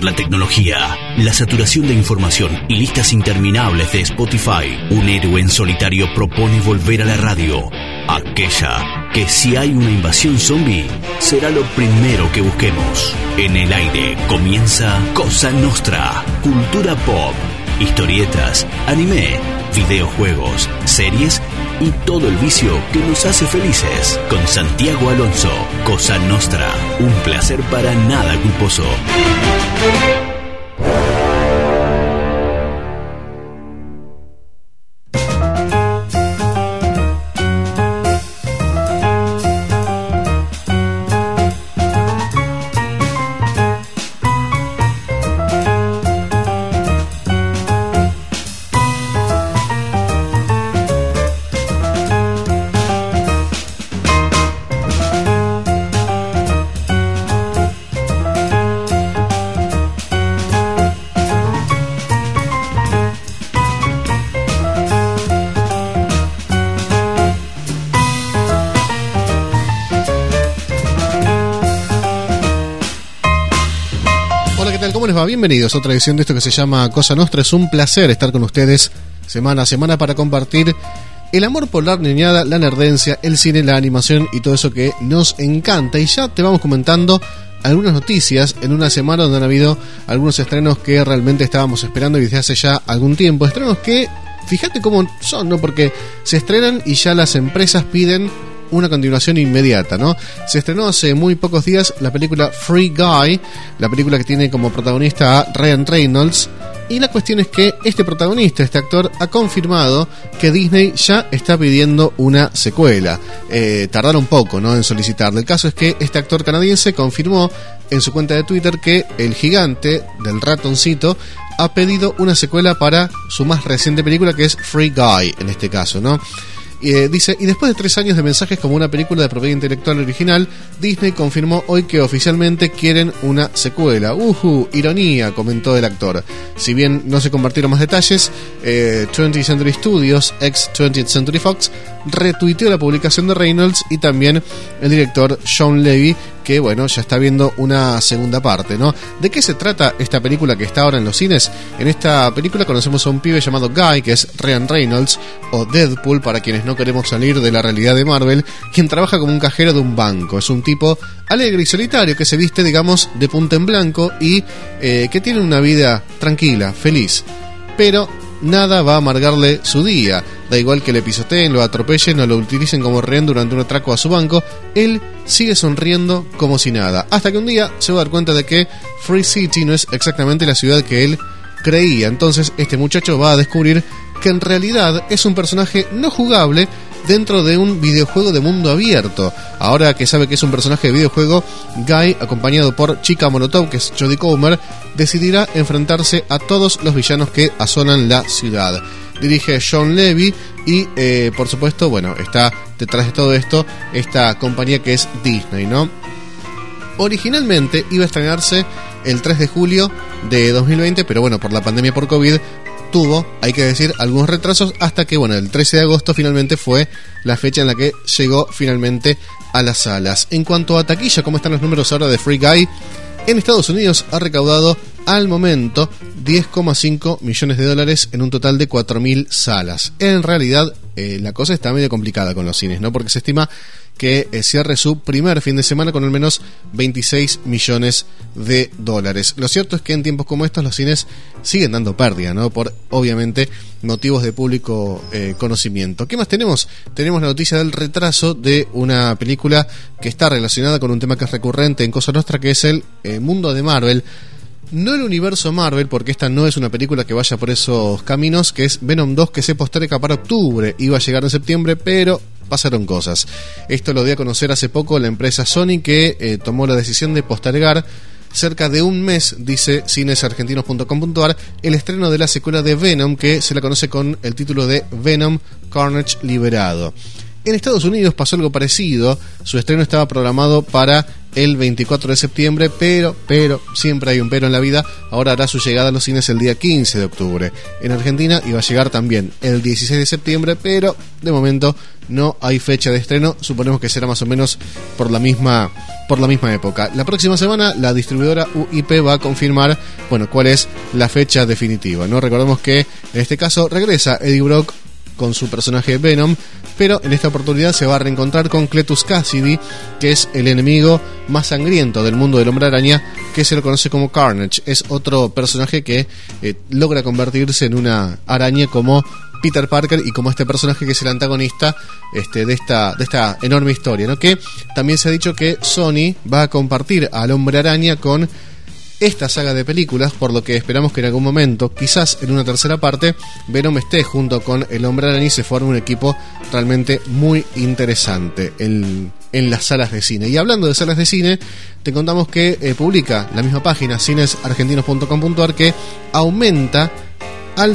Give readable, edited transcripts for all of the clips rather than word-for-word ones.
la tecnología, la saturación de información y listas interminables de Spotify, un héroe en solitario propone volver a la radio. Aquella que si hay una invasión zombie, será lo primero que busquemos. En el aire comienza Cosa Nostra, cultura pop, historietas, anime, videojuegos, series y todo el vicio que nos hace felices. Con Santiago Alonso, Cosa Nostra, un placer para nada culposo. Bienvenidos a otra edición de esto que se llama Cosa Nostra. Es un placer estar con ustedes semana a semana para compartir el amor por la niñada, la nerdencia, el cine, la animación y todo eso que nos encanta. Y ya te vamos comentando algunas noticias en una semana donde han habido algunos estrenos que realmente estábamos esperando desde hace ya algún tiempo. Estrenos que, fíjate cómo son, ¿no? Porque se estrenan y ya las empresas piden una continuación inmediata, ¿no? Se estrenó hace muy pocos días la película Free Guy, la película que tiene como protagonista a Ryan Reynolds, y la cuestión es que este protagonista, este actor, ha confirmado que Disney ya está pidiendo una secuela. Tardaron un poco, ¿no?, en solicitarla. El caso es que este actor canadiense confirmó en su cuenta de Twitter que el gigante del ratoncito ha pedido una secuela para su más reciente película, que es Free Guy, en este caso, ¿no? Dice, y después de 3 años de mensajes como una película de propiedad intelectual original, Disney confirmó hoy que oficialmente quieren una secuela. Ironía, comentó el actor. Si bien no se compartieron más detalles, 20th Century Studios, ex 20th Century Fox, retuiteó la publicación de Reynolds y también el director Sean Levy, que bueno, ya está viendo una segunda parte, ¿no? ¿De qué se trata esta película que está ahora en los cines? En esta película conocemos a un pibe llamado Guy, que es Ryan Reynolds, o Deadpool para quienes no queremos salir de la realidad de Marvel, quien trabaja como un cajero de un banco. Es un tipo alegre y solitario que se viste, digamos, de punta en blanco y que tiene una vida tranquila, feliz. Pero nada va a amargarle su día. Da igual que le pisoteen, lo atropellen o lo utilicen como rehén durante un atraco a su banco, él sigue sonriendo como si nada. Hasta que un día se va a dar cuenta de que Free City no es exactamente la ciudad que él creía. Entonces este muchacho va a descubrir que en realidad es un personaje no jugable dentro de un videojuego de mundo abierto. Ahora que sabe que es un personaje de videojuego, Guy, acompañado por Chica Molotov, que es Jodie Comer, decidirá enfrentarse a todos los villanos que asolan la ciudad. Dirige Sean Levy y, por supuesto, bueno, está detrás de todo esto esta compañía que es Disney, ¿no? Originalmente iba a estrenarse el 3 de julio de 2020, pero bueno, por la pandemia por COVID tuvo, hay que decir, algunos retrasos hasta que, bueno, el 13 de agosto finalmente fue la fecha en la que llegó finalmente a las salas. En cuanto a taquilla, ¿cómo están los números ahora de Free Guy? En Estados Unidos ha recaudado al momento $10,5 millones en un total de 4.000 salas. En realidad, la cosa está medio complicada con los cines, ¿no? Porque se estima que cierre su primer fin de semana con al menos $26 millones. Lo cierto es que en tiempos como estos los cines siguen dando pérdida, ¿no? Por, obviamente, motivos de público conocimiento. ¿Qué más tenemos? Tenemos la noticia del retraso de una película que está relacionada con un tema que es recurrente en Cosa Nostra, que es el mundo de Marvel. No el universo Marvel, porque esta no es una película que vaya por esos caminos, que es Venom 2, que se posterga para octubre. Iba a llegar en septiembre, pero pasaron cosas. Esto lo dio a conocer hace poco la empresa Sony, que tomó la decisión de postergar cerca de un mes, dice cinesargentinos.com.ar, el estreno de la secuela de Venom, que se la conoce con el título de Venom Carnage Liberado. En Estados Unidos pasó algo parecido. Su estreno estaba programado para el 24 de septiembre, pero siempre hay un pero en la vida. Ahora hará su llegada a los cines el día 15 de octubre. En Argentina iba a llegar también el 16 de septiembre, pero de momento no hay fecha de estreno. Suponemos que será más o menos por la misma época. La próxima semana la distribuidora UIP va a confirmar, cuál es la fecha definitiva, ¿no? Recordemos que en este caso regresa Eddie Brock con su personaje Venom, pero en esta oportunidad se va a reencontrar con Cletus Cassidy, que es el enemigo más sangriento del mundo del Hombre Araña, que se lo conoce como Carnage. Es otro personaje que logra convertirse en una araña como Peter Parker y como este personaje que es el antagonista de esta enorme historia, ¿no? Que también se ha dicho que Sony va a compartir al Hombre Araña con esta saga de películas, por lo que esperamos que en algún momento, quizás en una tercera parte, Venom esté junto con el Hombre Araña y se forme un equipo realmente muy interesante en las salas de cine. Y hablando de salas de cine, te contamos que publica la misma página, cinesargentinos.com.ar, que aumenta al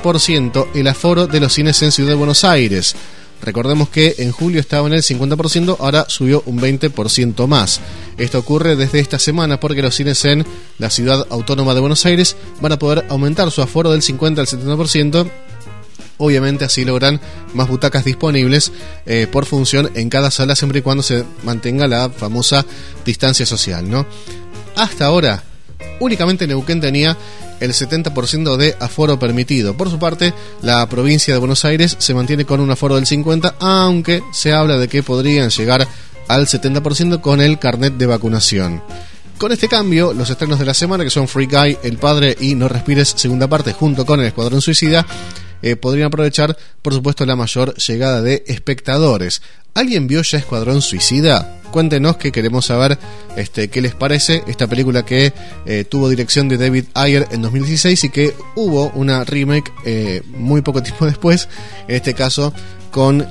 70% el aforo de los cines en Ciudad de Buenos Aires. Recordemos que en julio estaba en el 50%, ahora subió un 20% más. Esto ocurre desde esta semana porque los cines en la Ciudad Autónoma de Buenos Aires van a poder aumentar su aforo del 50 al 70%. Obviamente así logran más butacas disponibles por función en cada sala, siempre y cuando se mantenga la famosa distancia social, ¿no? Hasta ahora, únicamente Neuquén tenía el 70% de aforo permitido. Por su parte, la provincia de Buenos Aires se mantiene con un aforo del 50%, aunque se habla de que podrían llegar al 70% con el carnet de vacunación. Con este cambio, los estrenos de la semana, que son Free Guy, El Padre y No Respires, segunda parte, junto con El Escuadrón Suicida, podrían aprovechar, por supuesto, la mayor llegada de espectadores. ¿Alguien vio ya Escuadrón Suicida? Cuéntenos, que queremos saber qué les parece esta película que tuvo dirección de David Ayer en 2016 y que hubo una remake muy poco tiempo después, en este caso con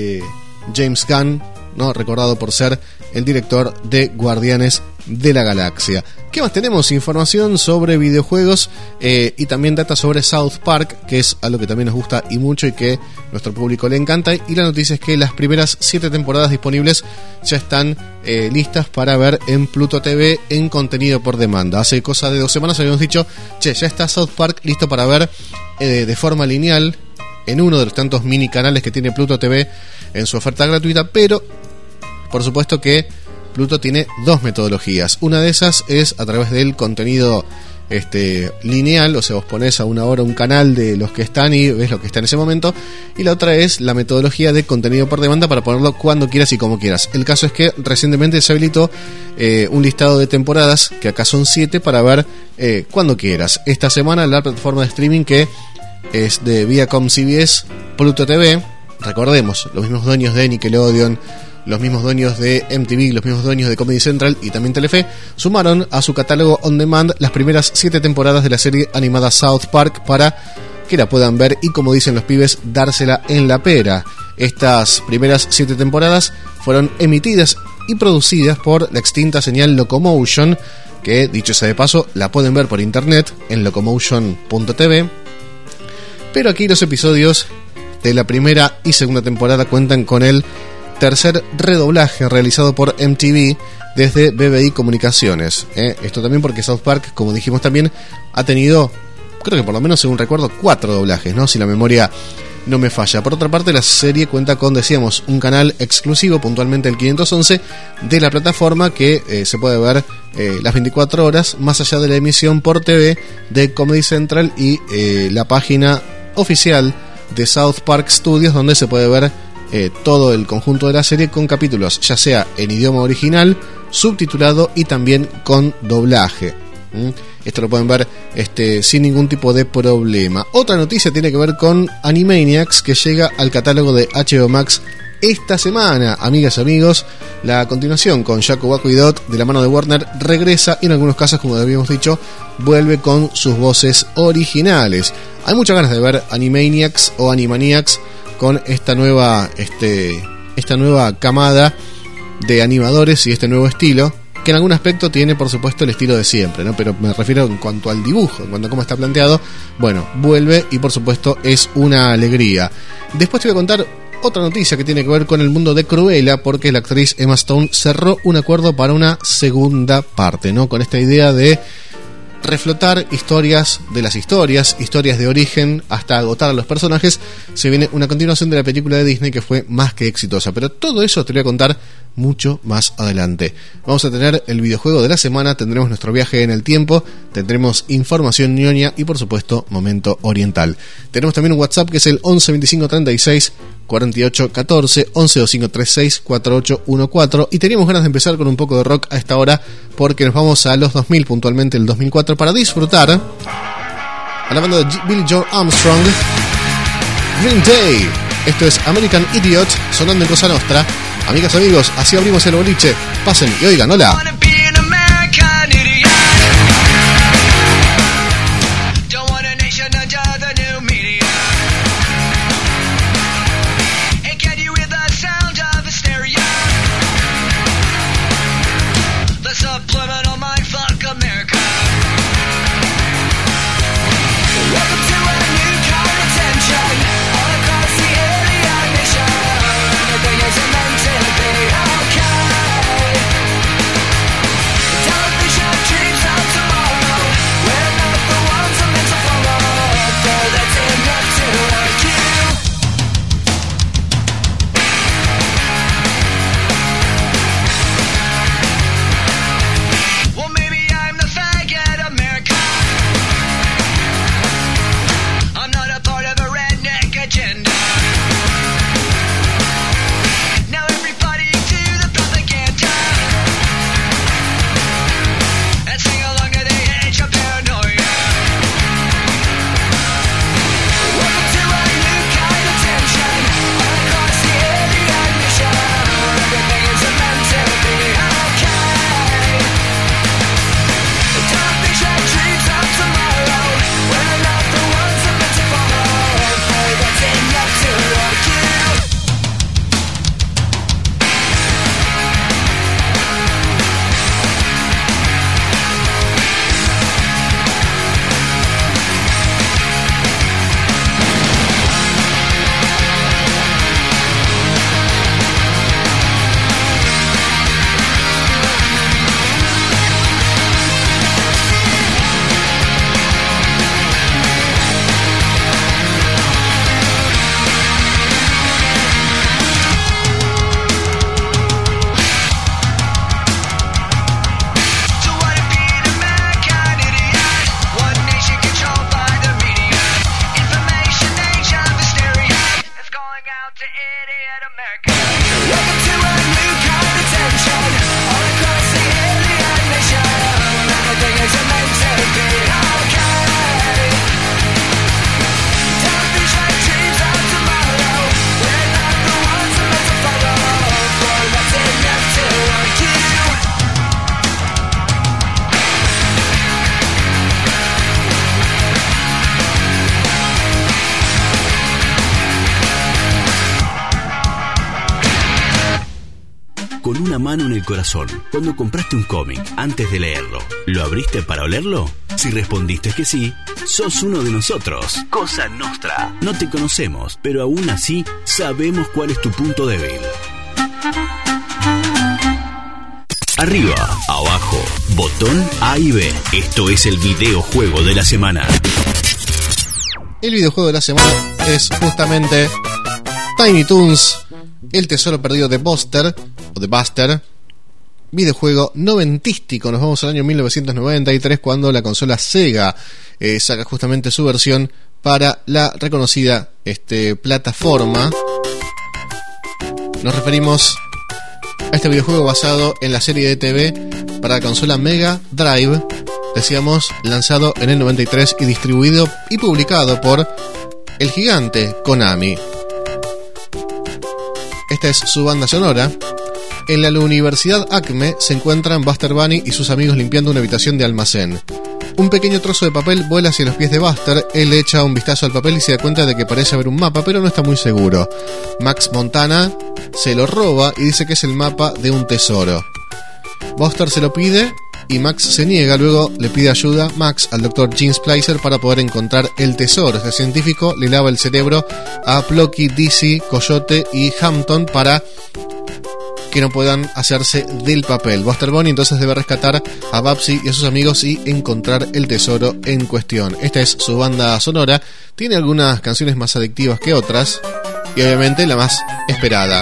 James Gunn, ¿no? Recordado por ser el director de Guardianes de la Galaxia. ¿Qué más tenemos? Información sobre videojuegos y también data sobre South Park, que es algo que también nos gusta y mucho y que nuestro público le encanta. Y la noticia es que las primeras 7 temporadas disponibles ya están listas para ver en Pluto TV en contenido por demanda. Hace cosa de 2 semanas habíamos dicho, ya está South Park listo para ver de forma lineal en uno de los tantos mini canales que tiene Pluto TV en su oferta gratuita, pero por supuesto que Pluto tiene 2 metodologías. Una de esas es a través del contenido lineal, o sea, vos ponés a una hora un canal de los que están y ves lo que está en ese momento, y la otra es la metodología de contenido por demanda para ponerlo cuando quieras y como quieras. El caso es que recientemente se habilitó un listado de temporadas, que acá son 7, para ver cuando quieras. Esta semana la plataforma de streaming, que es de Viacom CBS, Pluto TV, recordemos, los mismos dueños de Nickelodeon, los mismos dueños de MTV, los mismos dueños de Comedy Central y también Telefe, sumaron a su catálogo on demand las primeras 7 temporadas de la serie animada South Park para que la puedan ver y, como dicen los pibes, dársela en la pera. Estas primeras 7 temporadas fueron emitidas y producidas por la extinta señal Locomotion, que, dicho sea de paso, la pueden ver por internet en locomotion.tv. Pero aquí los episodios de la primera y segunda temporada cuentan con el tercer redoblaje realizado por MTV desde BBI Comunicaciones. Esto también porque South Park, como dijimos también, ha tenido, creo que por lo menos según recuerdo, 4 doblajes, ¿no? Si la memoria no me falla. Por otra parte, la serie cuenta con, decíamos, un canal exclusivo, puntualmente el 511, de la plataforma, que se puede ver las 24 horas, más allá de la emisión por TV de Comedy Central y la página oficial de South Park Studios, donde se puede ver todo el conjunto de la serie con capítulos, ya sea en idioma original, subtitulado y también con doblaje. Esto lo pueden ver sin ningún tipo de problema. Otra noticia tiene que ver con Animaniacs, que llega al catálogo de HBO Max esta semana. Amigas y amigos, la continuación con Jaco, Waco y Dot de la mano de Warner regresa y en algunos casos, como habíamos dicho, vuelve con sus voces originales. Hay muchas ganas de ver Animaniacs o Animaniacs con esta nueva camada de animadores y este nuevo estilo, que en algún aspecto tiene, por supuesto, el estilo de siempre, ¿no? Pero me refiero en cuanto al dibujo, en cuanto a cómo está planteado. Bueno, vuelve y por supuesto es una alegría. Después te voy a contar otra noticia que tiene que ver con el mundo de Cruella, porque la actriz Emma Stone cerró un acuerdo para una segunda parte, ¿no? Con esta idea de reflotar historias de las historias de origen hasta agotar a los personajes. Se viene una continuación de la película de Disney que fue más que exitosa, pero todo eso te lo voy a contar mucho más adelante. Vamos a tener el videojuego de la semana, tendremos nuestro viaje en el tiempo, tendremos información ñoña y por supuesto momento oriental. Tenemos también un WhatsApp que es el 11 25 36 48 14, 11 25 36 48 14, y teníamos ganas de empezar con un poco de rock a esta hora porque nos vamos a los 2000, puntualmente el 2004, para disfrutar a la banda de Billy Joe Armstrong, Green Day. Esto es American Idiot, sonando en Cosa Nostra. Amigas, amigos, así abrimos el boliche. Pasen y oigan, hola. Con una mano en el corazón, cuando compraste un cómic antes de leerlo, ¿lo abriste para olerlo? Si respondiste que sí, sos uno de nosotros. Cosa Nostra. No te conocemos, pero aún así sabemos cuál es tu punto débil. Arriba, abajo, botón A y B. Esto es el videojuego de la semana. El videojuego de la semana es justamente Tiny Toons, el tesoro perdido de Buster, o de Buster, videojuego noventístico. Nos vamos al año 1993, cuando la consola Sega saca justamente su versión para la reconocida plataforma. Nos referimos a este videojuego basado en la serie de TV para la consola Mega Drive, decíamos, lanzado en el 93 y distribuido y publicado por el gigante Konami. Esta es su banda sonora. En la Universidad Acme se encuentran Buster Bunny y sus amigos limpiando una habitación de almacén. Un pequeño trozo de papel vuela hacia los pies de Buster. Él le echa un vistazo al papel y se da cuenta de que parece haber un mapa, pero no está muy seguro. Max Montana se lo roba y dice que es el mapa de un tesoro. Buster se lo pide y Max se niega. Luego le pide ayuda Max al Dr. Gene Splicer para poder encontrar el tesoro. Este científico le lava el cerebro a Plucky, Dizzy, Coyote y Hampton para que no puedan hacerse del papel. Buster Bunny entonces debe rescatar a Babsy y a sus amigos y encontrar el tesoro en cuestión. Esta es su banda sonora. Tiene algunas canciones más adictivas que otras y obviamente la más esperada.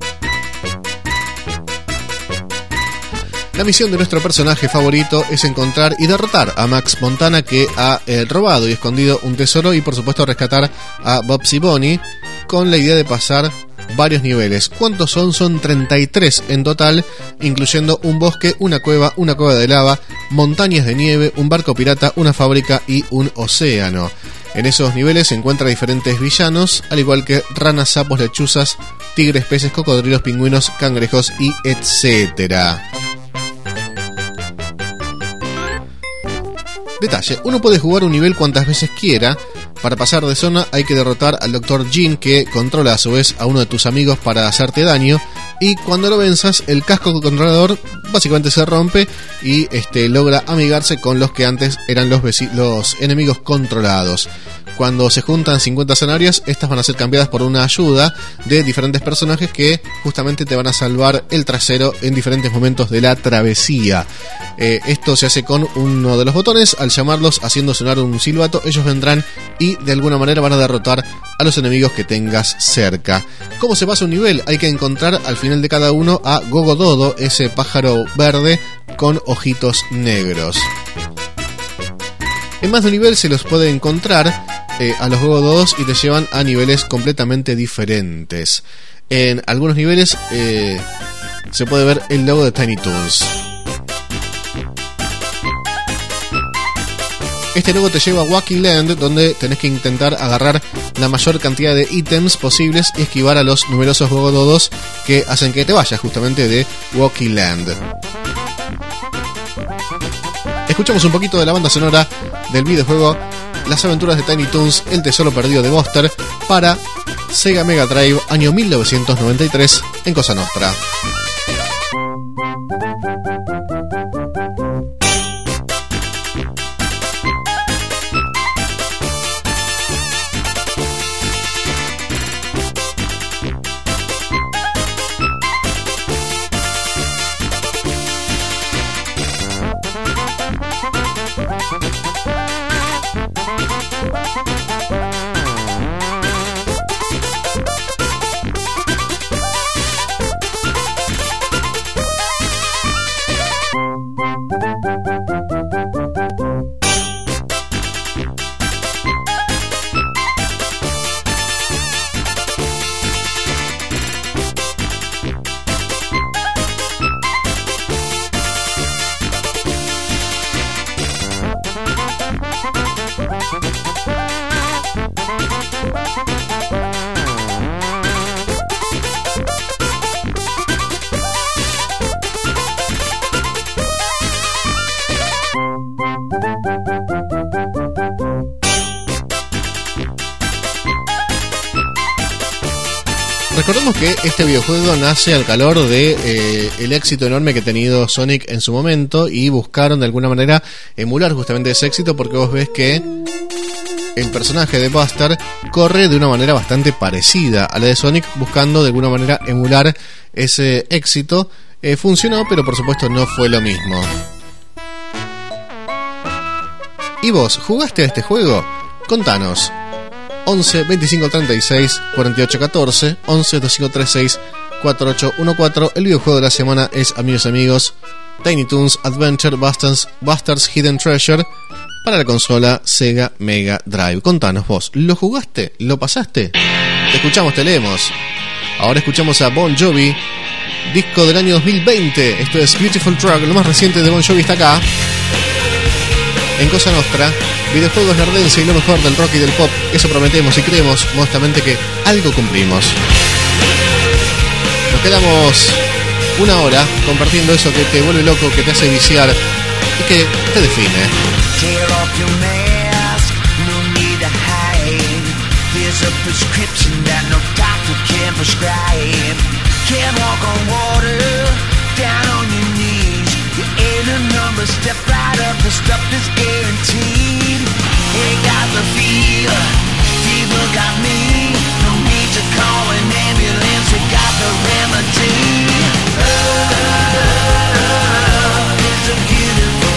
La misión de nuestro personaje favorito es encontrar y derrotar a Max Montana, que ha robado y escondido un tesoro, y por supuesto rescatar a Babsy Bunny, con la idea de pasar varios niveles. ¿Cuántos son? Son 33 en total, incluyendo un bosque, una cueva de lava, montañas de nieve, un barco pirata, una fábrica y un océano. En esos niveles se encuentran diferentes villanos, al igual que ranas, sapos, lechuzas, tigres, peces, cocodrilos, pingüinos, cangrejos y etcétera. Detalle, uno puede jugar un nivel cuantas veces quiera. Para pasar de zona hay que derrotar al Dr. Gene, que controla a su vez a uno de tus amigos para hacerte daño, y cuando lo venzas el casco controlador básicamente se rompe y logra amigarse con los que antes eran los enemigos controlados. Cuando se juntan 50 zanahorias, estas van a ser cambiadas por una ayuda de diferentes personajes que justamente te van a salvar el trasero en diferentes momentos de la travesía. Esto se hace con uno de los botones. Al llamarlos haciendo sonar un silbato, ellos vendrán y de alguna manera van a derrotar a los enemigos que tengas cerca. ¿Cómo se pasa un nivel? Hay que encontrar al final de cada uno a Gogo Dodo, ese pájaro verde con ojitos negros. En más de un nivel se los puede encontrar a los Gogo Dodos y te llevan a niveles completamente diferentes. En algunos niveles se puede ver el logo de Tiny Toons. Este logo te lleva a Wacky Land, donde tenés que intentar agarrar la mayor cantidad de ítems posibles y esquivar a los numerosos Gogo Dodos que hacen que te vayas justamente de Wacky Land. Escuchamos un poquito de la banda sonora del videojuego Las aventuras de Tiny Toons, el tesoro perdido de Buster, para Sega Mega Drive, año 1993, en Cosa Nostra. Recordemos que este videojuego nace al calor de el éxito enorme que ha tenido Sonic en su momento, y buscaron de alguna manera emular justamente ese éxito, porque vos ves que el personaje de Buster corre de una manera bastante parecida a la de Sonic, buscando de alguna manera emular ese éxito. Funcionó, pero por supuesto no fue lo mismo. ¿Y vos, jugaste a este juego? Contanos. 11 25 36 48 14, 11 25 36 48 14. El videojuego de la semana es, amigos, Tiny Toons Adventure Buster's Hidden Treasure para la consola Sega Mega Drive. Contanos vos, ¿lo jugaste? ¿Lo pasaste? Te escuchamos, te leemos. Ahora escuchamos a Bon Jovi, disco del año 2020. Esto es Beautiful Truck, lo más reciente de Bon Jovi está acá en Cosa Nostra. Videojuegos, nerdencia y lo mejor del rock y del pop. Eso prometemos y creemos modestamente que algo cumplimos. Nos quedamos una hora compartiendo eso que te vuelve loco, que te hace viciar y que te define. Tear off your mask, no need to hide. Here's a prescription that no doctor can prescribe. Can't walk on water, down on your knees. Your in a number, step right up, the stuff is guaranteed. Ain't got the fever, fever got me. No need to call an ambulance, we got the remedy. Love is a beautiful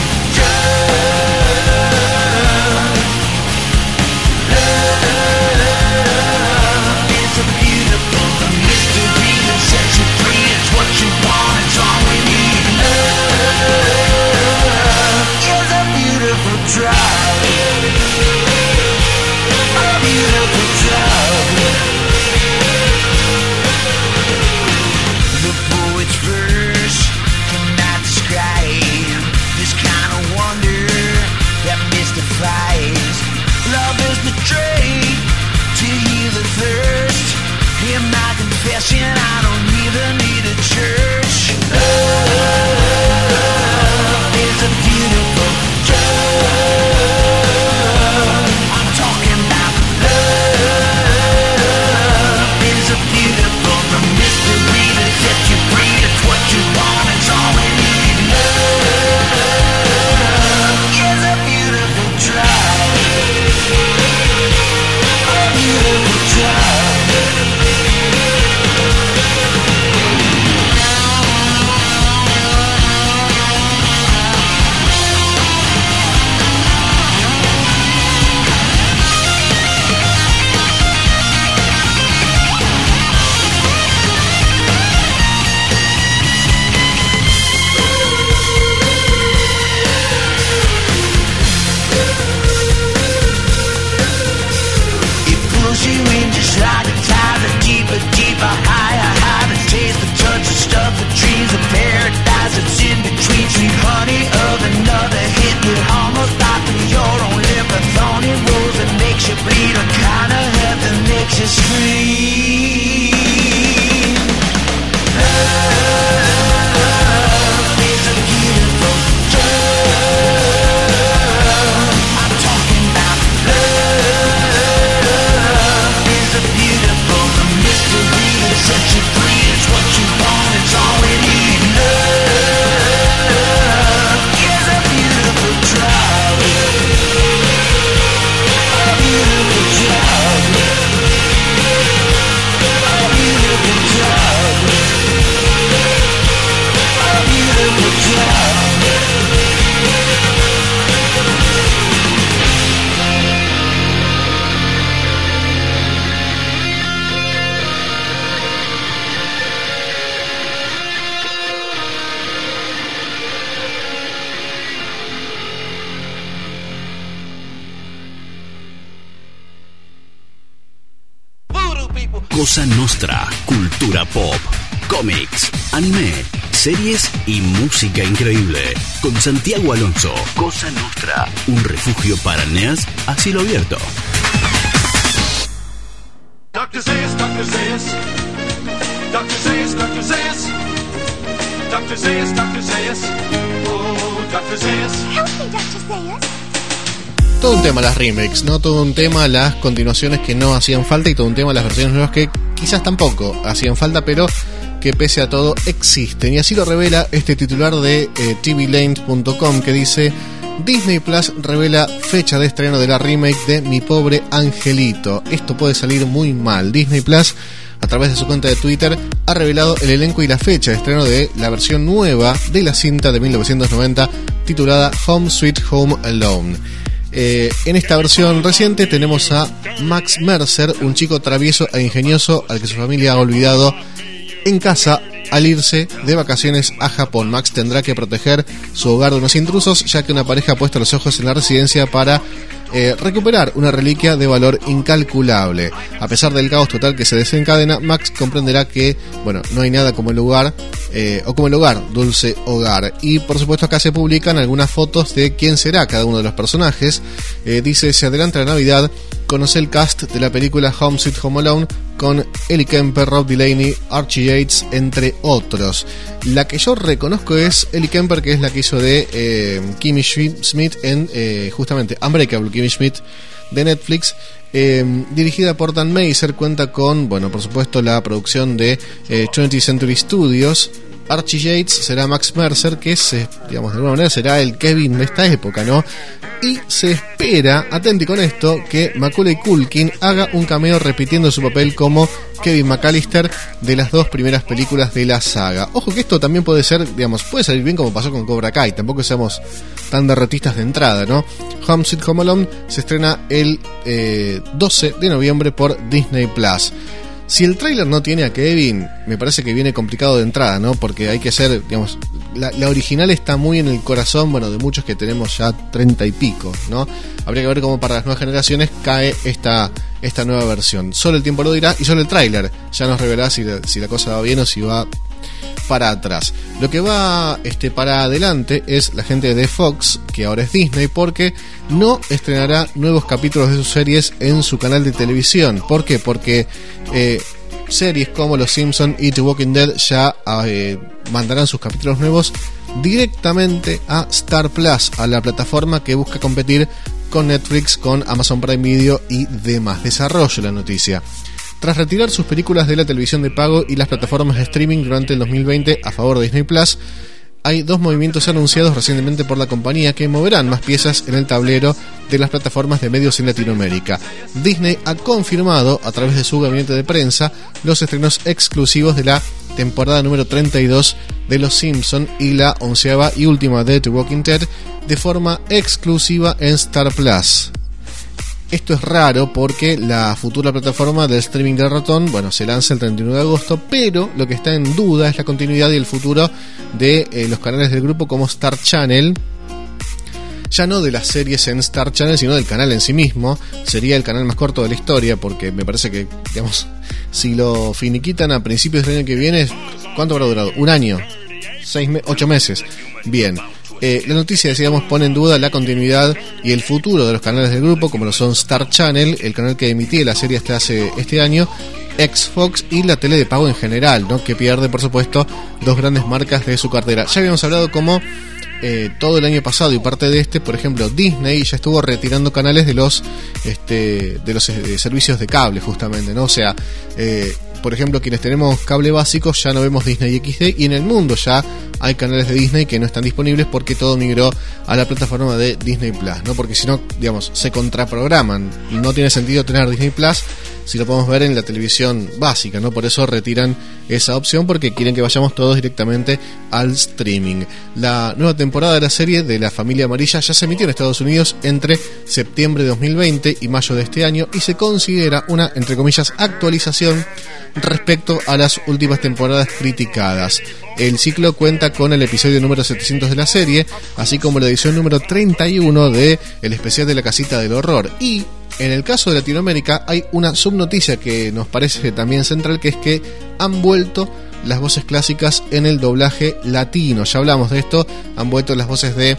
drug. Love is a beautiful mystery that sets you free. It's what you want, it's all we need. Love is a beautiful drug. A beautiful drug. The poet's verse cannot describe this kind of wonder that mystifies. Love is the drink to heal the thirst. In my confession, I don't even need a church. Love is a beautiful drug. I'm talking about love is a beautiful mystery that sets you free. It's what you want, it's all we need. Love is a beautiful drug. A beautiful drug. It pulls you in just like a tide, the deeper, deeper, higher, higher. The taste, the touch, the stuff, the dreams of paradise. It's in between sweet honey of another hit with almost like your own lip. A thorny rose that makes you bleed, a kind of head that makes you scream. Love is a beautiful drug. I'm talking about love is a beautiful mystery that sets you free. It's what you want, it's all we need. Love is a beautiful drug. A beautiful drug. A beautiful drug. A beautiful drug. Cosa Nostra, cultura pop, cómics, anime, series y música increíble. Con Santiago Alonso. Cosa Nostra, un refugio para nerds a cielo abierto. Dr. Zayas, Dr. Zayas. Dr. Zayas, Dr. Zayas. Dr. Zayas, Dr. Zayas. Oh, Dr. Zayas. Help me, Dr. Zayas. Todo un tema las remakes, ¿no? Todo un tema las continuaciones que no hacían falta y todo un tema las versiones nuevas que quizás tampoco hacían falta, pero que pese a todo existen. Y así lo revela este titular de tvland.com que dice: Disney Plus revela fecha de estreno de la remake de Mi Pobre Angelito. Esto puede salir muy mal. Disney Plus, a través de su cuenta de Twitter, ha revelado el elenco y la fecha de estreno de la versión nueva de la cinta de 1990 titulada Home Sweet Home Alone. En esta versión reciente tenemos a Max Mercer, un chico travieso e ingenioso al que su familia ha olvidado en casa al irse de vacaciones a Japón. Max tendrá que proteger su hogar de unos intrusos, ya que una pareja ha puesto los ojos en la residencia para recuperar una reliquia de valor incalculable. A pesar del caos total que se desencadena, Max comprenderá que, bueno, no hay nada como el lugar, o como el hogar, dulce hogar. Y por supuesto acá se publican algunas fotos de quién será cada uno de los personajes. Dice: se adelanta la Navidad, conoce el cast de la película Home Sweet Home Alone con Ellie Kemper, Rob Delaney, Archie Yates, entre otros. La que yo reconozco es Ellie Kemper, que es la que hizo de Kimmy Schmidt en justamente Unbreakable Kimmy Schmidt de Netflix, dirigida por Dan Meiser. Cuenta con, bueno, por supuesto la producción de 20th Century Studios, Archie Yates será Max Mercer, que es, digamos, de alguna manera será el Kevin de esta época, ¿no? Y se espera, atenti con esto, que Macaulay Culkin haga un cameo repitiendo su papel como Kevin McAllister de las 2 primeras películas de la saga. Ojo que esto también puede ser, digamos, puede salir bien como pasó con Cobra Kai, tampoco seamos tan derrotistas de entrada, ¿no? Home Sweet Home Alone se estrena el 12 de noviembre por Disney Plus. Si el tráiler no tiene a Kevin, me parece que viene complicado de entrada, ¿no? Porque hay que ser, digamos, la original está muy en el corazón, bueno, de muchos que tenemos ya 30 y pico, ¿no? Habría que ver cómo para las nuevas generaciones cae esta nueva versión. Solo el tiempo lo dirá y solo el tráiler ya nos revelará si la cosa va bien o si va para atrás. Lo que va para adelante es la gente de Fox, que ahora es Disney, porque no estrenará nuevos capítulos de sus series en su canal de televisión. ¿Por qué? Porque series como Los Simpsons y The Walking Dead ya mandarán sus capítulos nuevos directamente a Star Plus, a la plataforma que busca competir con Netflix, con Amazon Prime Video y demás. Desarrollo la noticia. Tras retirar sus películas de la televisión de pago y las plataformas de streaming durante el 2020 a favor de Disney Plus, hay 2 movimientos anunciados recientemente por la compañía que moverán más piezas en el tablero de las plataformas de medios en Latinoamérica. Disney ha confirmado a través de su gabinete de prensa los estrenos exclusivos de la temporada número 32 de Los Simpsons y la 11ª y última de The Walking Dead de forma exclusiva en Star Plus. Esto es raro porque la futura plataforma del streaming del ratón, bueno, se lanza el 31 de agosto, pero lo que está en duda es la continuidad y el futuro de los canales del grupo como Star Channel. Ya no de las series en Star Channel, sino del canal en sí mismo. Sería el canal más corto de la historia, porque me parece que, digamos, si lo finiquitan a principios del año que viene, ¿cuánto habrá durado? ¿Un año? 8 meses. Bien. La noticia, decíamos, pone en duda la continuidad y el futuro de los canales del grupo, como lo son Star Channel, el canal que emitía la serie hasta hace este año, X-Fox y la tele de pago en general, ¿no? Que pierde, por supuesto, 2 grandes marcas de su cartera. Ya habíamos hablado como todo el año pasado y parte de por ejemplo, Disney ya estuvo retirando canales de los servicios de cable, justamente, ¿no? O sea, por ejemplo, quienes tenemos cable básico ya no vemos Disney XD, y en el mundo ya hay canales de Disney que no están disponibles porque todo migró a la plataforma de Disney Plus, ¿no? Porque si no, digamos, se contraprograman. No tiene sentido tener Disney Plus si lo podemos ver en la televisión básica, ¿no? Por eso retiran esa opción, porque quieren que vayamos todos directamente al streaming. La nueva temporada de la serie de La Familia Amarilla ya se emitió en Estados Unidos entre septiembre de 2020 y mayo de este año, y se considera una, entre comillas, actualización respecto a las últimas temporadas criticadas. El ciclo cuenta con el episodio número 700 de la serie, así como la edición número 31 de el especial de la Casita del Horror. Y en el caso de Latinoamérica hay una subnoticia que nos parece también central, que es que han vuelto las voces clásicas en el doblaje latino. Ya hablamos de esto, han vuelto las voces de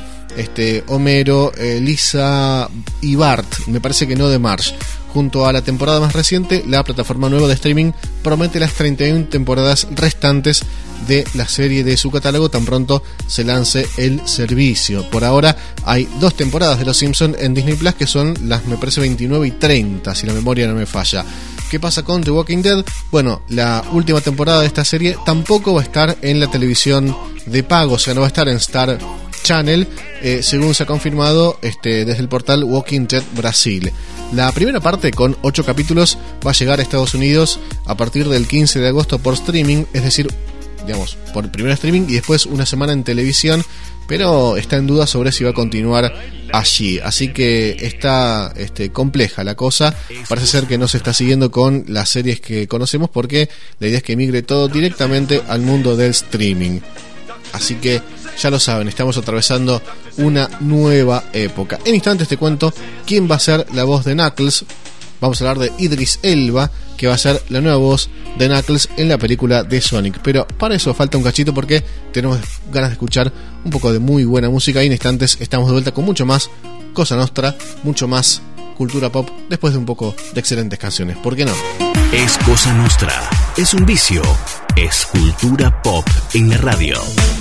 Homero, Lisa y Bart, me parece que no de Marge. Junto a la temporada más reciente, la plataforma nueva de streaming promete las 31 temporadas restantes de la serie de su catálogo tan pronto se lance el servicio. Por ahora hay 2 temporadas de Los Simpsons en Disney Plus, que son las, me parece, 29 y 30, si la memoria no me falla. ¿Qué pasa con The Walking Dead? Bueno, la última temporada de esta serie tampoco va a estar en la televisión de pago, o sea, no va a estar en Star Channel, según se ha confirmado desde el portal Walking Dead Brasil. La primera parte, con 8 capítulos, va a llegar a Estados Unidos a partir del 15 de agosto por streaming, es decir, digamos, por primer streaming y después una semana en televisión, pero está en duda sobre si va a continuar allí. Así que está compleja la cosa. Parece ser que no se está siguiendo con las series que conocemos, porque la idea es que migre todo directamente al mundo del streaming. Así que ya lo saben, estamos atravesando una nueva época. En instantes te cuento quién va a ser la voz de Knuckles. Vamos a hablar de Idris Elba, que va a ser la nueva voz de Knuckles en la película de Sonic. Pero para eso falta un cachito, porque tenemos ganas de escuchar un poco de muy buena música, y en instantes estamos de vuelta con mucho más Cosa Nostra, mucho más cultura pop, después de un poco de excelentes canciones. ¿Por qué no? Es Cosa Nostra, es un vicio, es cultura pop en la radio.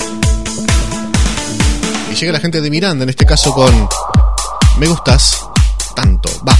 Y llega la gente de Miranda, en este caso con Me Gustas Tanto. Va.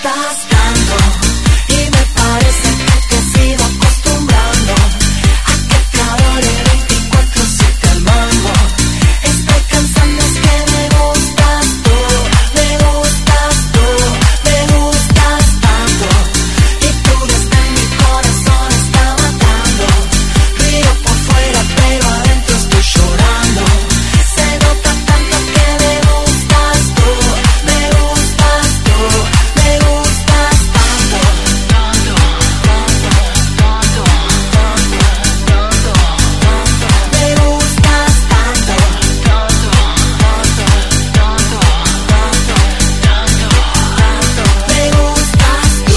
gustas tanto y me parece que te has ido acostumbrando a que te adore 24/7 al mango. Estoy cansando, es que me gustas tú, me gustas tú, me gustas tanto y tú desde mi corazón está matando. Río por fuera pero adentro estoy llorando. Se nota tanto que me gustas tú, me gustas tú, me gustas tanto. Me gustas tanto. Me gustas tú.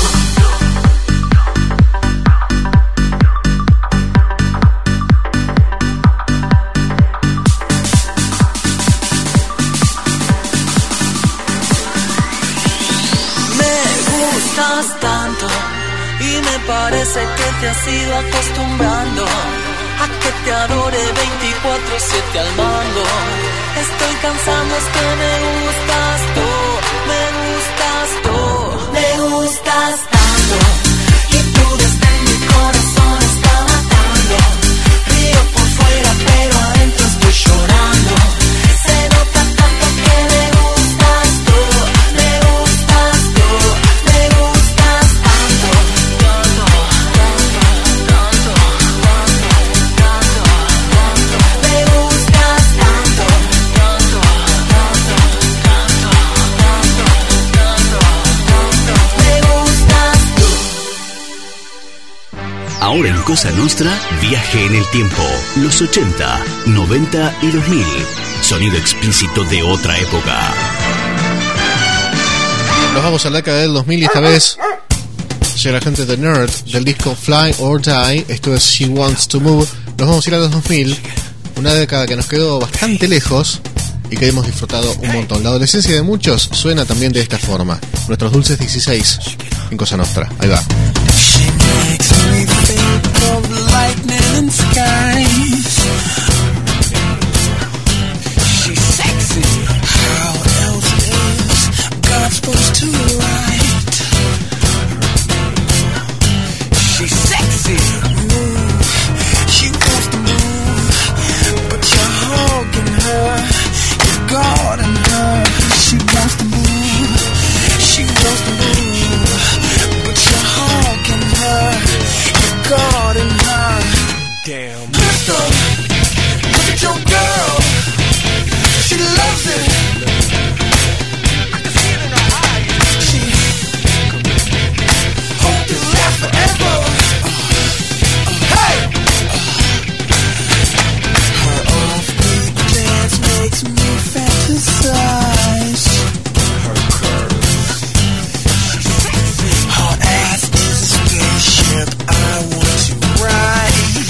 Me gustas tanto y me parece que te has ido acostumbrando a que te adore 24/7 al mango. Estoy cansando, es que me gustas tú, me gustas tú, me gustas tanto y tú desde mi corazón está matando. Río por fuera pero adentro estoy llorando. Se nota tanto que me gustas tú, me gustas tú, me gustas tanto. Me gustas tanto. Me gustas tú. Ahora en Cosa Nostra, viaje en el tiempo. Los 80, 90 y 2000. Sonido explícito de otra época. Nos vamos a la década del 2000 y esta vez llega la gente de Nerd del disco Fly or Die. Esto es She Wants to Move. Nos vamos a ir a los 2000, una década que nos quedó bastante lejos y que hemos disfrutado un montón. La adolescencia de muchos suena también de esta forma. Nuestros dulces 16 en Cosa Nostra. Ahí va. She makes me think of lightning and skies. She's sexy. How else is God supposed to write? She's sexy. Move. She wants to move, but you're hogging her. You're guarding her. She wants to move. She wants to move, but you're hogging her. You're guarding her. Damn. Mister, look at your girl. She loves it. I can see it in her eyes. She hope this lasts forever. Hey! Her offbeat dance makes me fantasize. Her curves. Her ass is a spaceship I want to ride.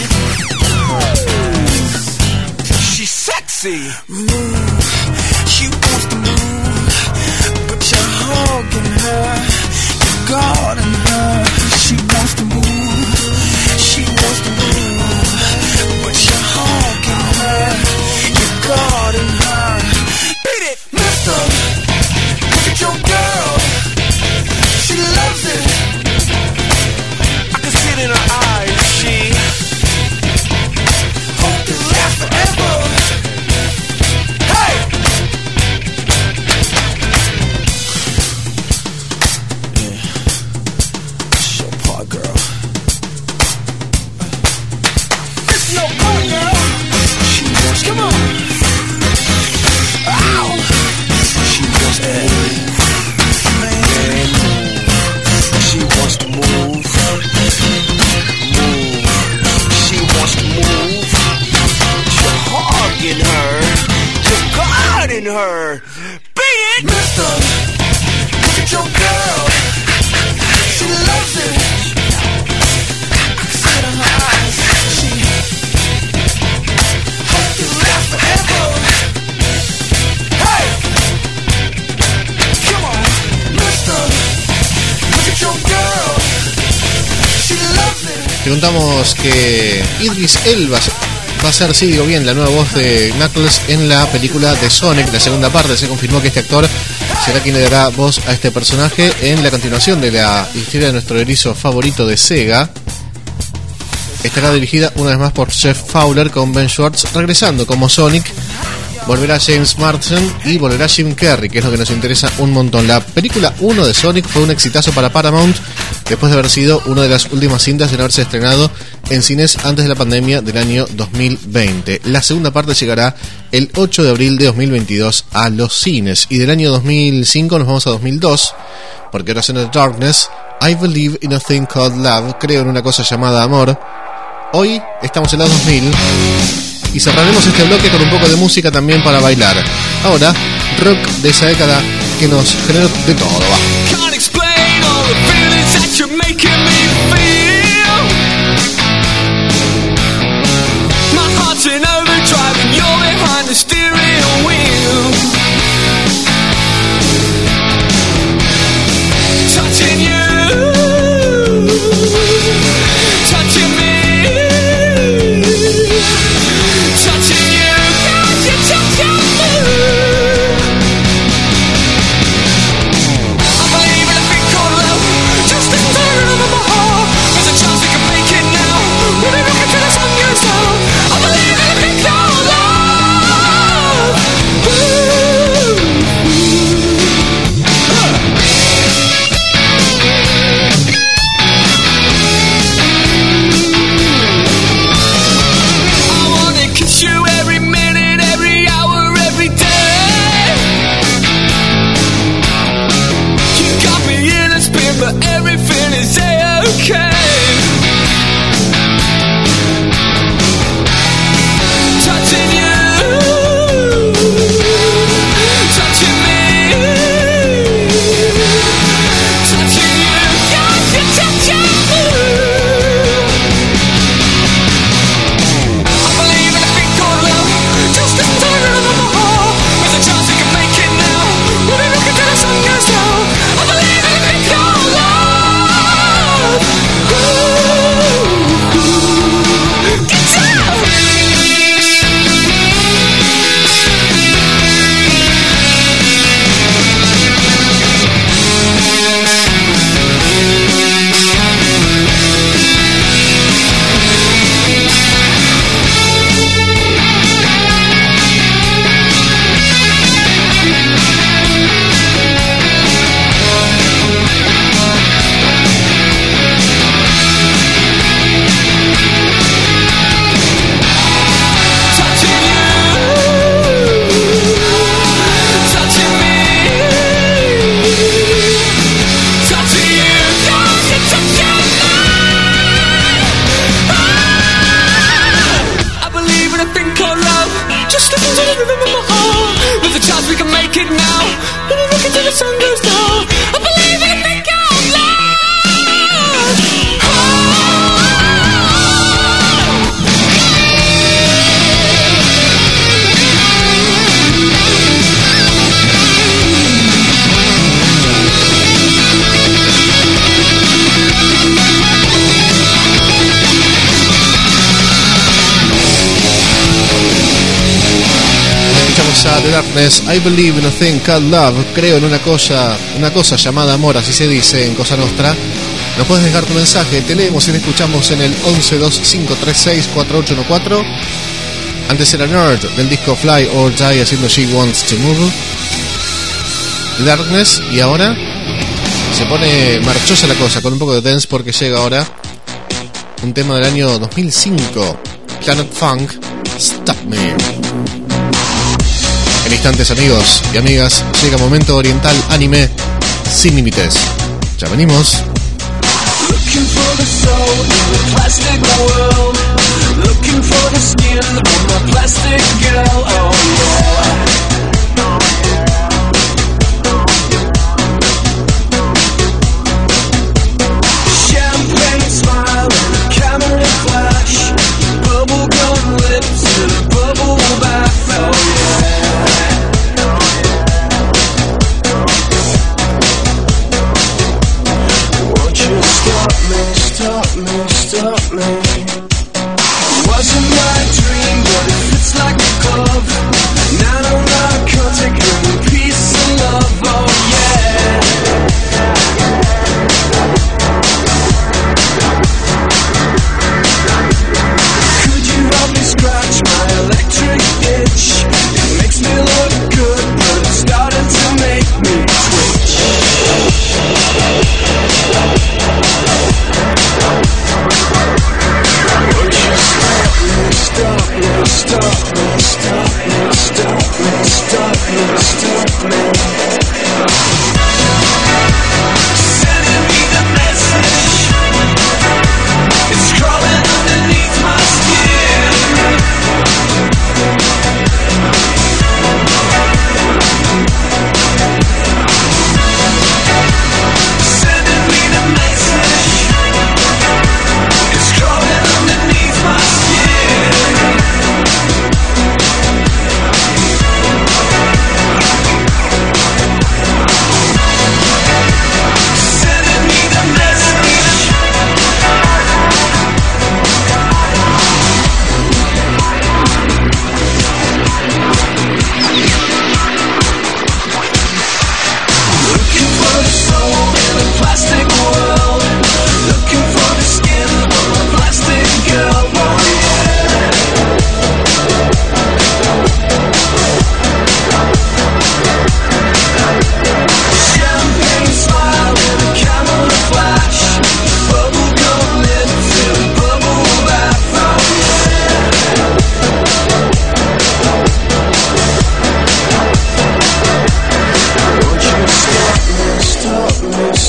She's sexy. Move. She wants to move, but you're hogging her. You're guarding her. She wants to move. She wants to move, but you're hogging her. You're guarding her. Beat it, mister. Look at your girl. She loves it. I can see it in her eyes. She hope this lasts forever. Hey! Yeah. It's your part, girl. It's your part, girl. She wants to move. Ow! She wants to move. Man, she wants to move. Move. She wants to move. You're hogging her. You're guarding her. Beat it! Mister, look at your girl. She loves it. I can see it in her eyes. She hopes it lasts forever. Hey! Come on, mister. Look at your girl. She loves it. Te contamos que Idris Elba va a ser, sí, digo bien, la nueva voz de Knuckles en la película de Sonic, la segunda parte. Se confirmó que este actor será quien le dará voz a este personaje en la continuación de la historia de nuestro erizo favorito de Sega. Estará dirigida una vez más por Jeff Fowler, con Ben Schwartz regresando como Sonic. Volverá James Marsden y volverá Jim Carrey, que es lo que nos interesa un montón. La película 1 de Sonic fue un exitazo para Paramount, después de haber sido una de las últimas cintas en haberse estrenado en cines antes de la pandemia del año 2020. La segunda parte llegará el 8 de abril de 2022 a los cines. Y del año 2005 nos vamos a 2002, porque ahora en The Darkness, I Believe in a Thing Called Love, creo en una cosa llamada amor. Hoy estamos en la 2000 y cerraremos este bloque con un poco de música también para bailar. Ahora, rock de esa década que nos generó de todo. Va. Can't explain all the feelings that you're making me feel. My heart's in overdrive and you're behind the steering wheel. Touching you, touching me. The Darkness, I Believe in a Thing Called Love, creo en una cosa llamada amor, así se dice en Cosa Nostra. Nos puedes dejar tu mensaje, te leemos y te escuchamos en el 1125364814. Antes era Nerd, del disco Fly or Die, haciendo She Wants to Move. The Darkness, y ahora se pone marchosa la cosa, con un poco de dance, porque llega ahora un tema del año 2005, Planet Funk, Stop Me. En instantes, amigos y amigas, llega Momento Oriental Anime sin límites. Ya venimos. Looking for the soul in the plastic world. Looking for the skin on my plastic girl. Oh yeah. Champagne smile and a camera flash. Bubblegum lips and a bubble bath. Oh yeah. Stop me, stop me. Wasn't my dream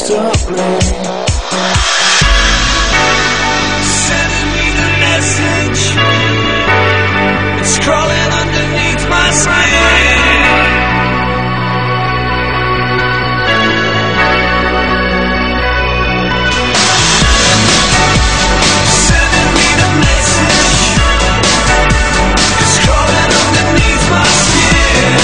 stop me. Sending me the message. It's crawling underneath my skin. Sending me the message. It's crawling underneath my skin.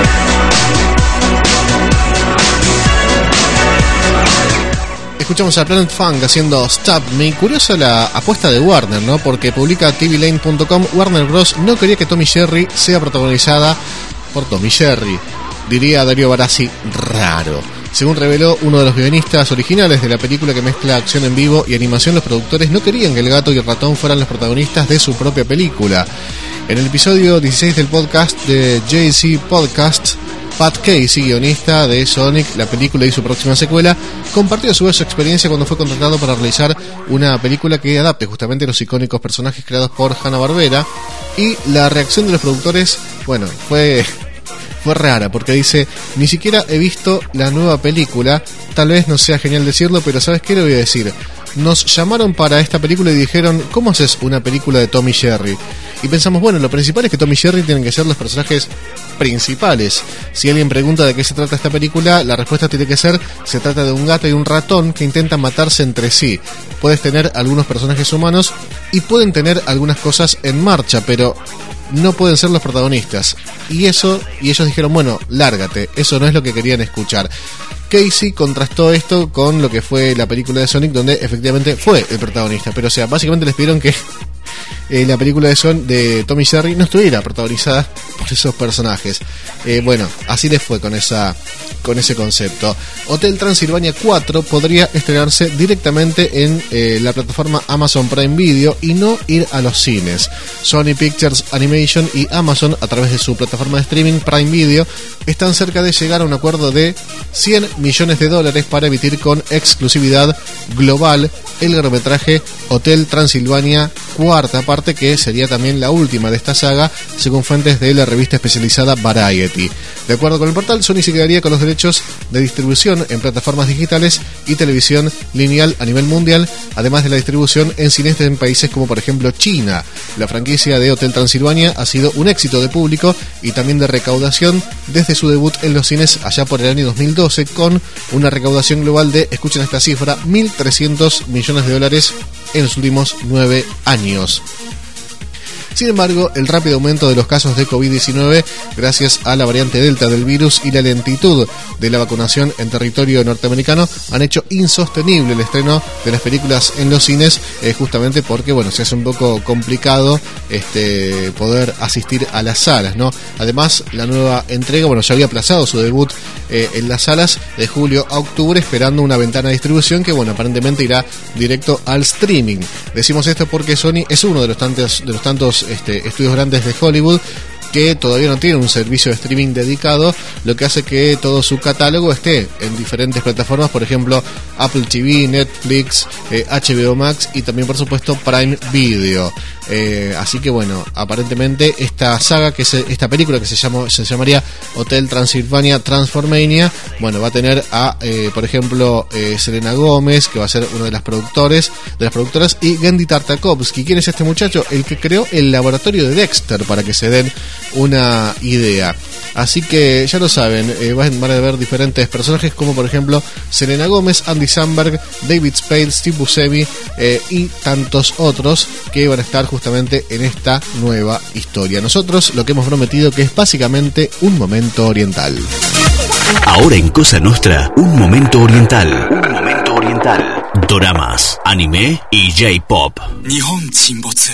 Escuchamos a Planet Funk haciendo Stop Me. Curiosa la apuesta de Warner, ¿no? Porque publica tvlane.com, Warner Bros. No quería que Tommy Jerry sea protagonizada por Tommy Jerry. Diría Darío Barassi, raro. Según reveló uno de los guionistas originales de la película que mezcla acción en vivo y animación, los productores no querían que el gato y el ratón fueran los protagonistas de su propia película. En el episodio 16 del podcast de JC Podcast, Pat Casey, guionista de Sonic, la película y su próxima secuela, compartió a su vez su experiencia cuando fue contratado para realizar una película que adapte justamente los icónicos personajes creados por Hanna-Barbera. Y la reacción de los productores, bueno, fue rara, porque dice: ni siquiera he visto la nueva película, tal vez no sea genial decirlo, pero ¿sabes qué le voy a decir? Nos llamaron para esta película y dijeron: ¿cómo haces una película de Tommy Jerry? Y pensamos, bueno, lo principal es que Tommy Jerry tienen que ser los personajes principales. Si alguien pregunta de qué se trata esta película, la respuesta tiene que ser: se trata de un gato y un ratón que intentan matarse entre sí. Puedes tener algunos personajes humanos y pueden tener algunas cosas en marcha, pero no pueden ser los protagonistas. Y ellos dijeron: bueno, lárgate. Eso no es lo que querían escuchar. Casey contrastó esto con lo que fue la película de Sonic, donde efectivamente fue el protagonista. Pero o sea, básicamente les pidieron que la película de Tommy Jerry no estuviera protagonizada por esos personajes. Bueno, así les fue con ese concepto. Hotel Transilvania 4 podría estrenarse directamente en la plataforma Amazon Prime Video y no ir a los cines. Sony Pictures Animation y Amazon, a través de su plataforma de streaming Prime Video, están cerca de llegar a un acuerdo de $100 millones para emitir con exclusividad global el largometraje Hotel Transilvania, cuarta parte, que sería también la última de esta saga, según fuentes de la revista especializada Variety. De acuerdo con el portal, Sony se quedaría con los derechos de distribución en plataformas digitales y televisión lineal a nivel mundial, además de la distribución en cines en países como por ejemplo China. La franquicia de Hotel Transilvania ha sido un éxito de público y también de recaudación desde su debut en los cines allá por el año 2012, con una recaudación global de, escuchen esta cifra, $1.300 millones en los últimos 9 años. Sin embargo, el rápido aumento de los casos de COVID-19 gracias a la variante Delta del virus y la lentitud de la vacunación en territorio norteamericano han hecho insostenible el estreno de las películas en los cines, justamente porque, bueno, se hace un poco complicado poder asistir a las salas, ¿no? Además, la nueva entrega, bueno, ya había aplazado su debut en las salas de julio a octubre, esperando una ventana de distribución que, bueno, aparentemente irá directo al streaming. Decimos esto porque Sony es uno de los tantos estudios grandes de Hollywood que todavía no tiene un servicio de streaming dedicado, lo que hace que todo su catálogo esté en diferentes plataformas, por ejemplo Apple TV, Netflix, HBO Max y también por supuesto Prime Video. Así que bueno, aparentemente esta saga, esta película que se llamaría Hotel Transilvania Transformania, bueno, va a tener a por ejemplo Selena Gómez, que va a ser uno de las productoras, y Genndy Tartakovsky. ¿Quién es este muchacho? El que creó el laboratorio de Dexter, para que se den una idea. Así que ya lo saben, van a ver diferentes personajes como por ejemplo Selena Gómez, Andy Samberg, David Spade, Steve Buscemi y tantos otros que van a estar justamente en esta nueva historia. Nosotros lo que hemos prometido, que es básicamente un momento oriental. Ahora en Cosa Nostra, un momento oriental. Un momento oriental. Doramas, anime y J-pop. Nihon Chinbotsu.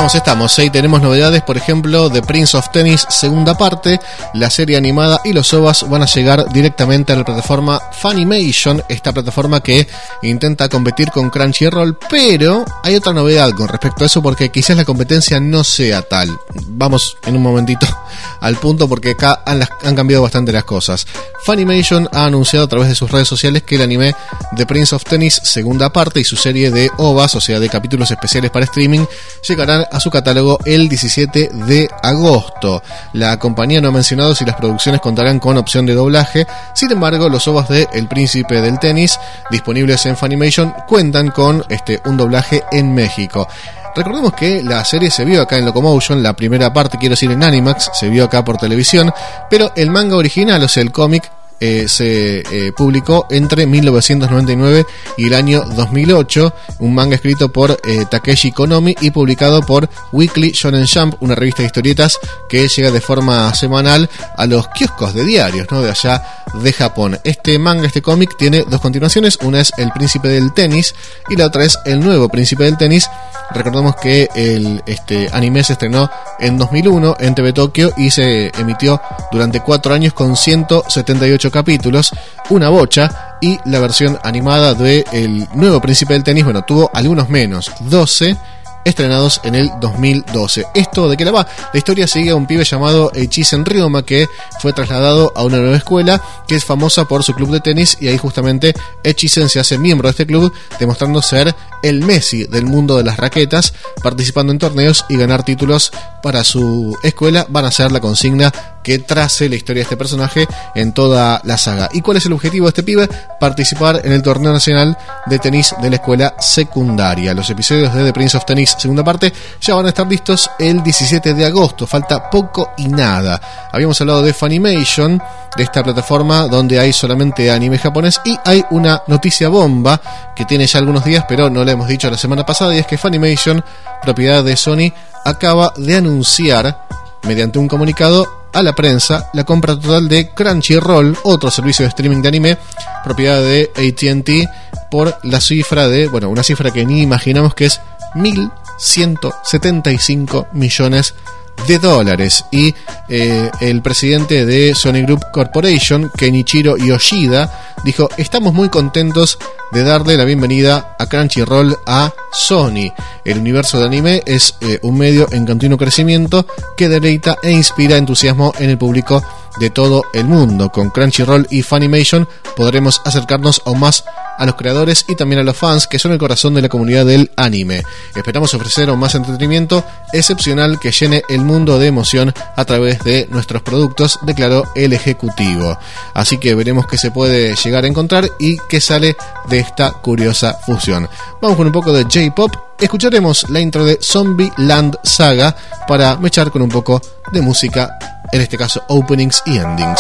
Estamos. Tenemos novedades, por ejemplo, de Prince of Tennis segunda parte. La serie animada y los OVAs van a llegar directamente a la plataforma Funimation, esta plataforma que intenta competir con Crunchyroll, pero hay otra novedad con respecto a eso, porque quizás la competencia no sea tal. Vamos en un momentito al punto, porque acá han cambiado bastante las cosas. Funimation ha anunciado a través de sus redes sociales que el anime de Prince of Tennis segunda parte y su serie de OVAs, o sea de capítulos especiales para streaming, llegarán a su catálogo el 17 de agosto. La compañía no ha mencionado si las producciones contarán con opción de doblaje. Sin embargo, los OVAs de El Príncipe del Tenis, disponibles en Funimation, cuentan con un doblaje en México. Recordemos que la serie se vio acá en Locomotion, la primera parte, quiero decir en Animax, se vio acá por televisión, pero el manga original, o sea el cómic, se publicó entre 1999 y el año 2008, un manga escrito por Takeshi Konomi y publicado por Weekly Shonen Jump, una revista de historietas que llega de forma semanal a los kioscos de diarios, ¿no?, de allá de Japón. Este manga, este cómic, tiene dos continuaciones, una es El Príncipe del Tenis y la otra es El Nuevo Príncipe del Tenis. Recordemos que el anime se estrenó en 2001 en TV Tokio y se emitió durante 4 años con 178 capítulos, una bocha, y la versión animada de El Nuevo Príncipe del Tenis, bueno, tuvo algunos menos, 12, estrenados en el 2012. ¿Esto de qué la va? La historia sigue a un pibe llamado Echizen Ryoma, que fue trasladado a una nueva escuela que es famosa por su club de tenis, y ahí justamente Echizen se hace miembro de este club, demostrando ser el Messi del mundo de las raquetas, participando en torneos y ganar títulos para su escuela. Van a ser la consigna que trace la historia de este personaje en toda la saga. ¿Y cuál es el objetivo de este pibe? Participar en el torneo nacional de tenis de la escuela secundaria. Los episodios de The Prince of Tennis segunda parte ya van a estar listos el 17 de agosto, falta poco y nada. Habíamos hablado de Funimation, de esta plataforma donde hay solamente anime japonés, y hay una noticia bomba que tiene ya algunos días, pero no la hemos dicho la semana pasada, y es que Funimation, propiedad de Sony, acaba de anunciar mediante un comunicado a la prensa la compra total de Crunchyroll, otro servicio de streaming de anime, propiedad de AT&T, por la cifra de, bueno, una cifra que ni imaginamos, que es 1.175 millones de dólares. Y el presidente de Sony Group Corporation, Kenichiro Yoshida, dijo: estamos muy contentos de darle la bienvenida a Crunchyroll a Sony. El universo de anime es un medio en continuo crecimiento que deleita e inspira entusiasmo en el público de todo el mundo. Con Crunchyroll y Funimation podremos acercarnos aún más a los creadores y también a los fans, que son el corazón de la comunidad del anime. Esperamos ofrecer aún más entretenimiento excepcional que llene el mundo de emoción a través de nuestros productos, declaró el ejecutivo. Así que veremos qué se puede llegar a encontrar y qué sale de esta curiosa fusión. Vamos con un poco de J-Pop. Escucharemos la intro de Zombieland Saga para mechar con un poco de música, en este caso openings y endings.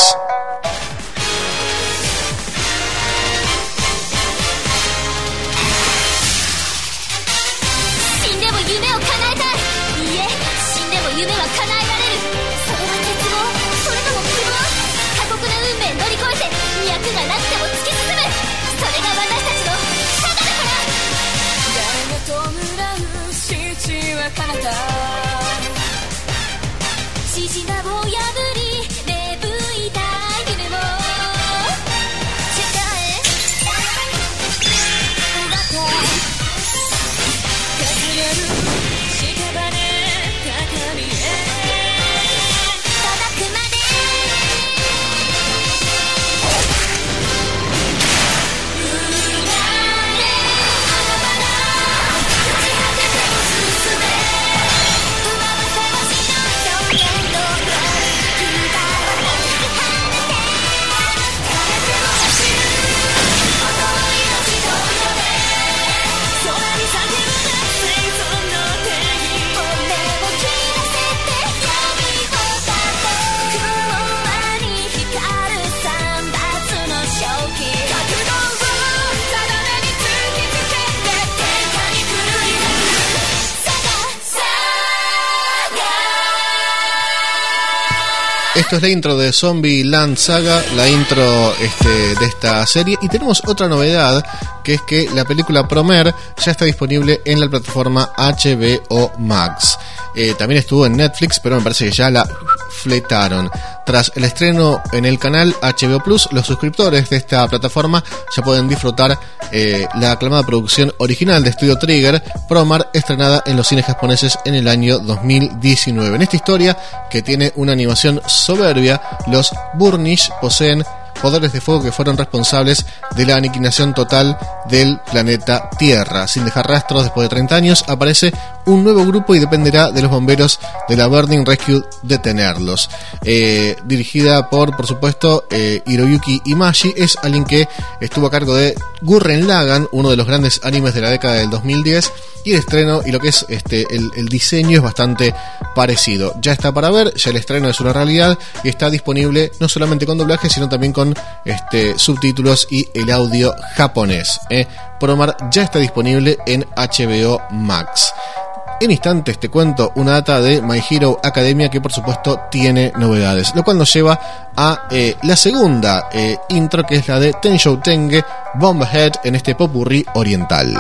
'Esto es la intro de Zombieland Saga, la intro de esta serie. Y tenemos otra novedad que es que la película Promare ya está disponible en la plataforma HBO Max. También estuvo en Netflix, pero me parece que ya la fletaron. Tras el estreno en el canal HBO Plus, los suscriptores de esta plataforma ya pueden disfrutar la aclamada producción original de Studio Trigger, Promare, estrenada en los cines japoneses en el año 2019. En esta historia, que tiene una animación soberbia, los Burnish poseen poderes de fuego que fueron responsables de la aniquilación total del planeta Tierra. Sin dejar rastros, después de 30 años, aparece un nuevo grupo y dependerá de los bomberos de la Burning Rescue detenerlos. Dirigida por supuesto, Hiroyuki Imagi, es alguien que estuvo a cargo de Gurren Lagann, uno de los grandes animes de la década del 2010, y el estreno y lo que es el diseño es bastante parecido. Ya está para ver, ya el estreno es una realidad y está disponible no solamente con doblaje, sino también con subtítulos y el audio japonés. Promare ya está disponible en HBO Max. En instantes te cuento una data de My Hero Academia que por supuesto tiene novedades, lo cual nos lleva a la segunda intro, que es la de Tenshou Tenge Bomb Ahead en este popurrí oriental.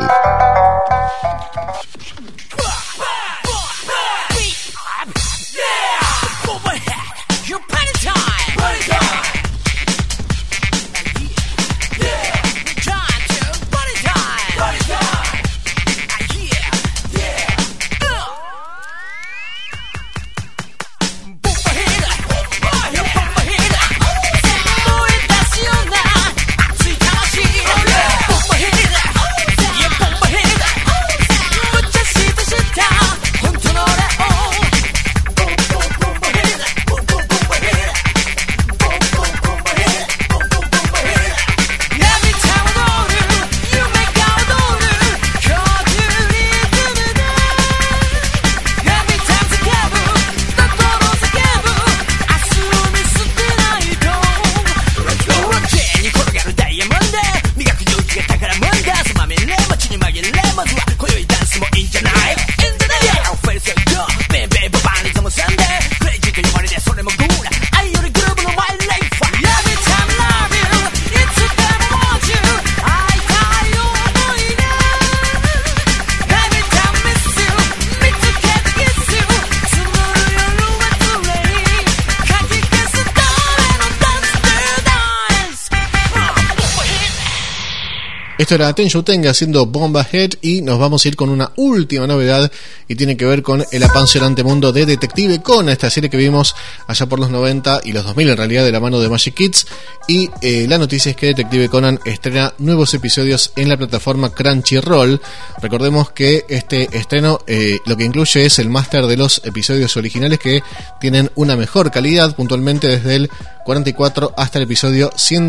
Esto era Tenshou Tenge haciendo Bomb Ahead, y nos vamos a ir con una última novedad y tiene que ver con el apasionante mundo de Detective Conan, esta serie que vimos allá por los 90 y los 2000 en realidad, de la mano de Magic Kids. Y la noticia es que Detective Conan estrena nuevos episodios en la plataforma Crunchyroll. Recordemos que este estreno lo que incluye es el máster de los episodios originales, que tienen una mejor calidad, puntualmente desde el 44 hasta el episodio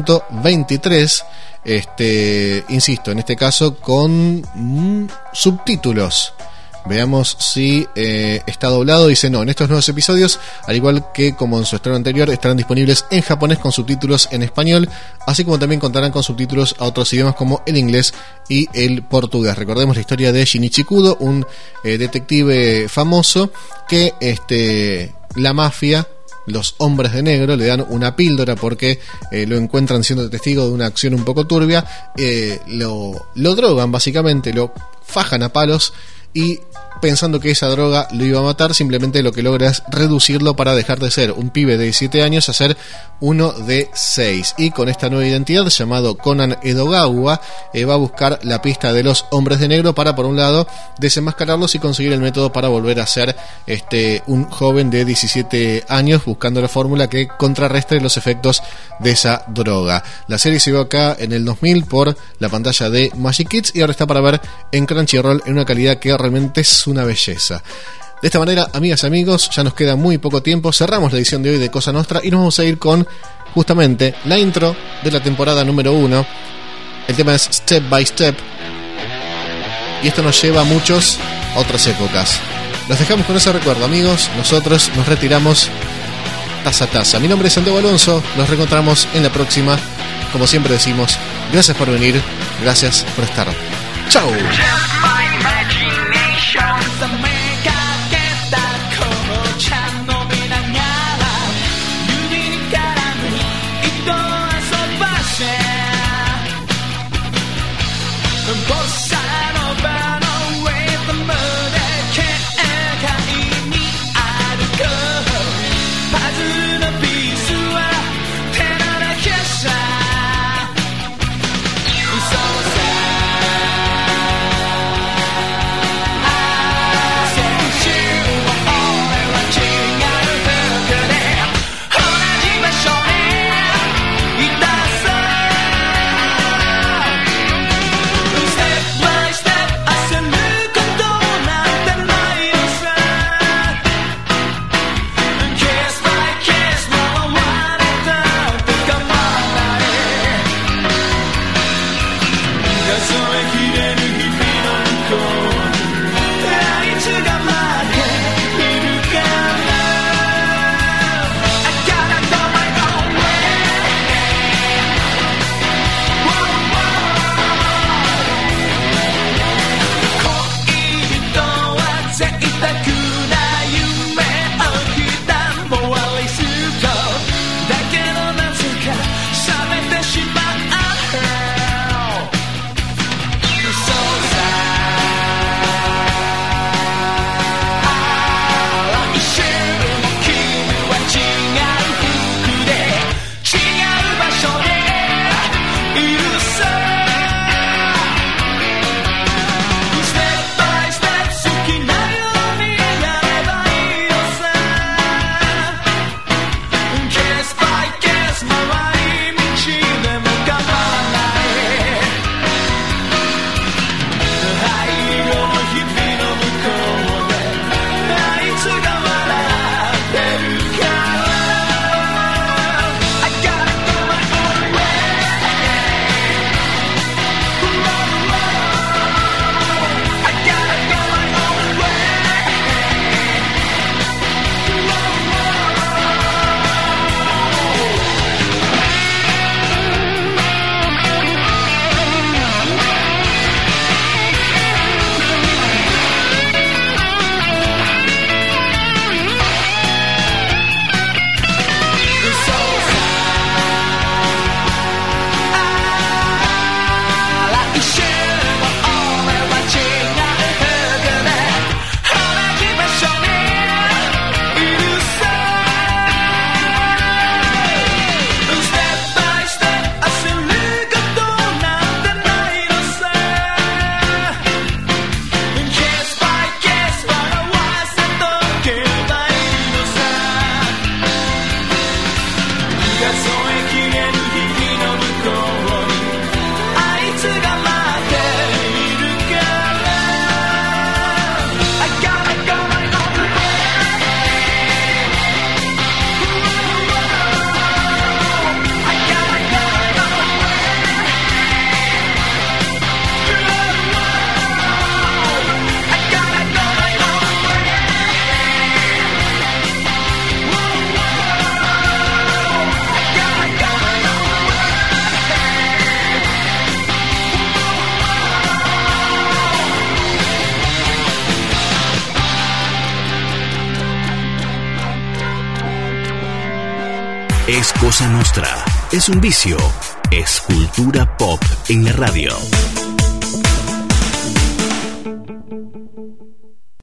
123. Insisto, en este caso con subtítulos. Veamos si está doblado. Dice no, en estos nuevos episodios, al igual que como en su estreno anterior, estarán disponibles en japonés con subtítulos en español, así como también contarán con subtítulos a otros idiomas como el inglés y el portugués. Recordemos la historia de Shinichi Kudo, un detective famoso que la mafia, los hombres de negro, le dan una píldora porque lo encuentran siendo testigo de una acción un poco turbia, lo drogan básicamente, lo fajan a palos, y pensando que esa droga lo iba a matar, simplemente lo que logra es reducirlo para dejar de ser un pibe de 17 años a ser uno de 6. Y con esta nueva identidad, llamado Conan Edogawa, va a buscar la pista de los hombres de negro para, por un lado, desenmascararlos y conseguir el método para volver a ser un joven de 17 años, buscando la fórmula que contrarrestre los efectos de esa droga. La serie se vio acá en el 2000 por la pantalla de Magic Kids y ahora está para ver en Crunchyroll en una calidad que realmente es una belleza. De esta manera, amigas y amigos, ya nos queda muy poco tiempo. Cerramos la edición de hoy de Cosa Nostra y nos vamos a ir con justamente la intro de la temporada número 1. El tema es Step by Step y esto nos lleva a muchas otras épocas. Los dejamos con ese recuerdo, amigos. Nosotros nos retiramos taza a taza. Mi nombre es Santiago Alonso. Nos reencontramos en la próxima. Como siempre decimos, gracias por venir, gracias por estar. ¡Chao! Es Cosa Nostra, es un vicio, es cultura pop en la radio.